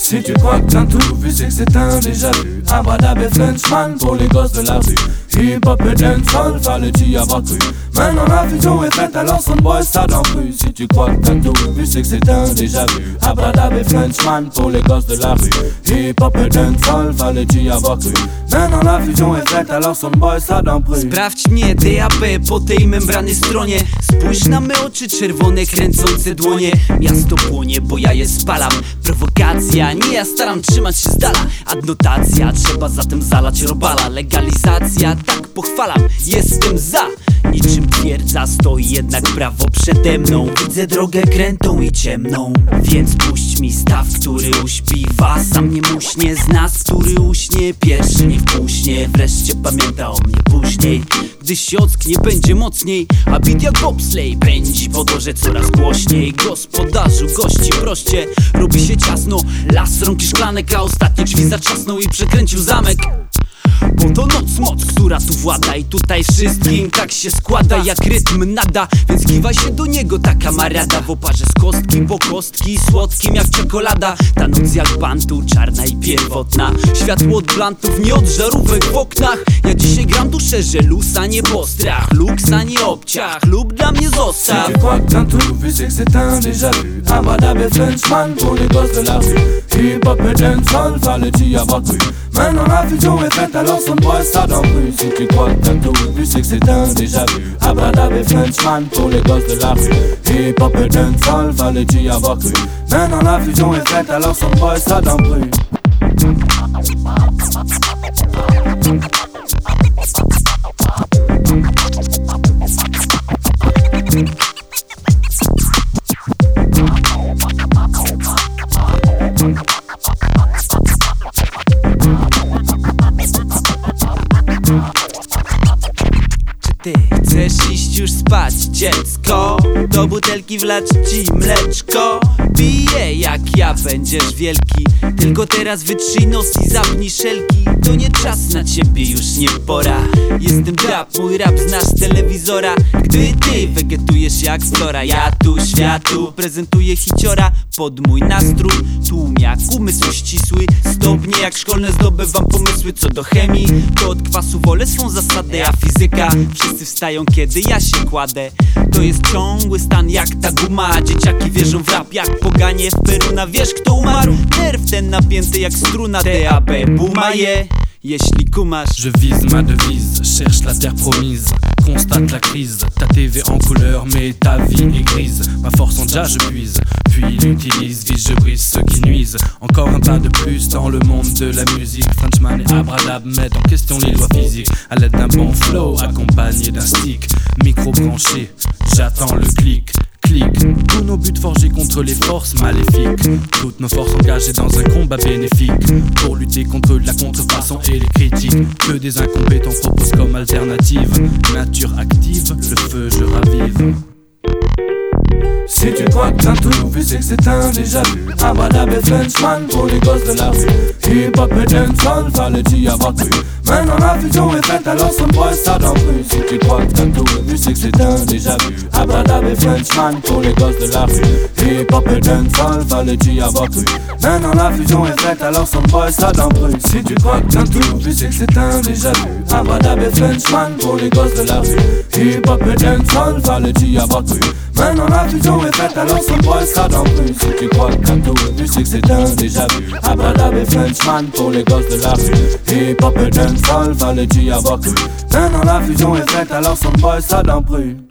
Si tu crois que t'as tout vu, c'est que c'est un déjà vu. Abradab et Frenchman pour les gosses de la rue. Hip-hop et dancehall, fallait-y avoir cru. Maintenant la fusion est faite, alors son boy ça n'en plus. Si tu crois que t'as tout vu, c'est que c'est un déjà vu. Abradab et Frenchman pour les gosses de la rue. Hip-hop et dancehall, fallait-y avoir cru. Maintenant la fusion est faite, alors son boy ça n'en plus. Sprawdź mnie, DAB po tej membrany stronie. Spójrz na me oczy czerwone, kręcące dłonie. Miasto płonie, bo ja je spalam. Prowokacja, nie ja staram trzymać się z dala. Adnotacja, trzeba zatem zalać robala. Legalizacja, tak pochwalam, jestem za. Niczym twierdza stoi jednak prawo przede mną. Widzę drogę krętą i ciemną, więc puść mi staw, który uśpi was. Sam nie muśnie z nas, który uśnie pierwszy, nie wpuśnie. Wreszcie pamięta o mnie później, gdy się ocknie będzie mocniej. A beat jak bobsleigh pędzi po torze coraz głośniej. Gospodarzu, gości proście, robi się ciasno. Las rąki szklanek, a ostatnie drzwi zatrzasnął i przekręcił zamek. Bo to moc, która tu włada. I tutaj wszystkim tak się składa, jak rytm nada. Więc kiwaj się do niego, ta kamarada. W oparze z kostki, bo kostki słodkim jak czekolada. Ta noc jak bantu, czarna i pierwotna. Światło od blantów, nie od żarówek w oknach. Ja dzisiaj gram tu szerze, luz a nie postrach. Luks a nie obciach, lub dla mnie zostaw. Si tu crois que t'as tout vu, c'est que c'est un déjà vu. Abradab et Frenchman pour les gosses de la rue. Hip-hop et dancehall, fallait-y avoir cru. Maintenant la fusion est faite, alors son boy ça n'en plus. Si tu crois que t'as tout vu, c'est que c'est un déjà vu. Abradab et Frenchman pour les gosses de la rue. Hip-hop et dancehall, fallait-y avoir cru. Maintenant la fusion est faite, alors son boy ça n'en plus. Ty chcesz iść już spać, dziecko? Do butelki wlać ci mleczko. Piję jak ja, będziesz wielki. Tylko teraz wytrzyj nos i zapnij szelki. To nie czas na ciebie, już nie pora. Jestem rap, mój rap znasz z telewizora. Gdy ty wegetujesz jak flora, ja tu światu prezentuję hiciora. Pod mój nastrój, tłumiak, umysł ścisły. Stopnie jak szkolne zdobywam pomysły co do chemii. To od kwasu wolę swą zasadę, a fizyka. Wszyscy wstają kiedy ja się kładę. To jest ciągły stan jak ta guma. Dzieciaki wierzą w rap jak poganie w Peruna. Wiesz kto umarł? Nerw ten napięty jak struna. DAB, bumaje, jeśli kumasz. Je vise ma devise, cherche la terre promise. Constate la crise, ta TV en couleur mais ta vie est grise. Ma force en jazz je puise, puis l'utilise. Vise, je brise ceux qui nuisent. Encore un pas de plus dans le monde de la musique. Frenchman et Abradab mettent en question les lois physiques. À l'aide d'un bon flow accompagné d'un stick. Micro branché, j'attends le clic. Tous nos buts forgés contre les forces maléfiques. Toutes nos forces engagées dans un combat bénéfique. Pour lutter contre la contrefaçon et les critiques. Que des incompétents proposent comme alternative. Nature active, le feu je ravive. Si tu crois que t'as tout vu, c'est que c'est un déjà vu. Abradab et Frenchman pour les gosses de la rue. Hip-hop et dancehall, fallait-y avoir cru. Maintenant la fusion est faite, alors son boy ça n'en plus. Si tu crois que t'as tout vu, c'est que c'est un déjà vu. Abradab et Frenchman pour les gosses de la rue. Hip-hop et dancehall, fallait-y avoir cru. Maintenant la fusion est faite, alors son boy ça n'en plus. Si tu crois que t'as tout vu, c'est que c'est un déjà vu. Abradab et Frenchman pour les gosses de la rue. Hip-hop et dancehall, fallait-y avoir cru. Maintenant la fusion est faite, alors son boy ça n'en plus. Si tu crois que t'as tout vu, c'est que c'est un déjà vu. Abradab et Frenchman pour les gosses de la rue. Hip-hop et dancehall, fallait-y avoir cru. Maintenant la fusion est faite, alors son boy ça n'en plus.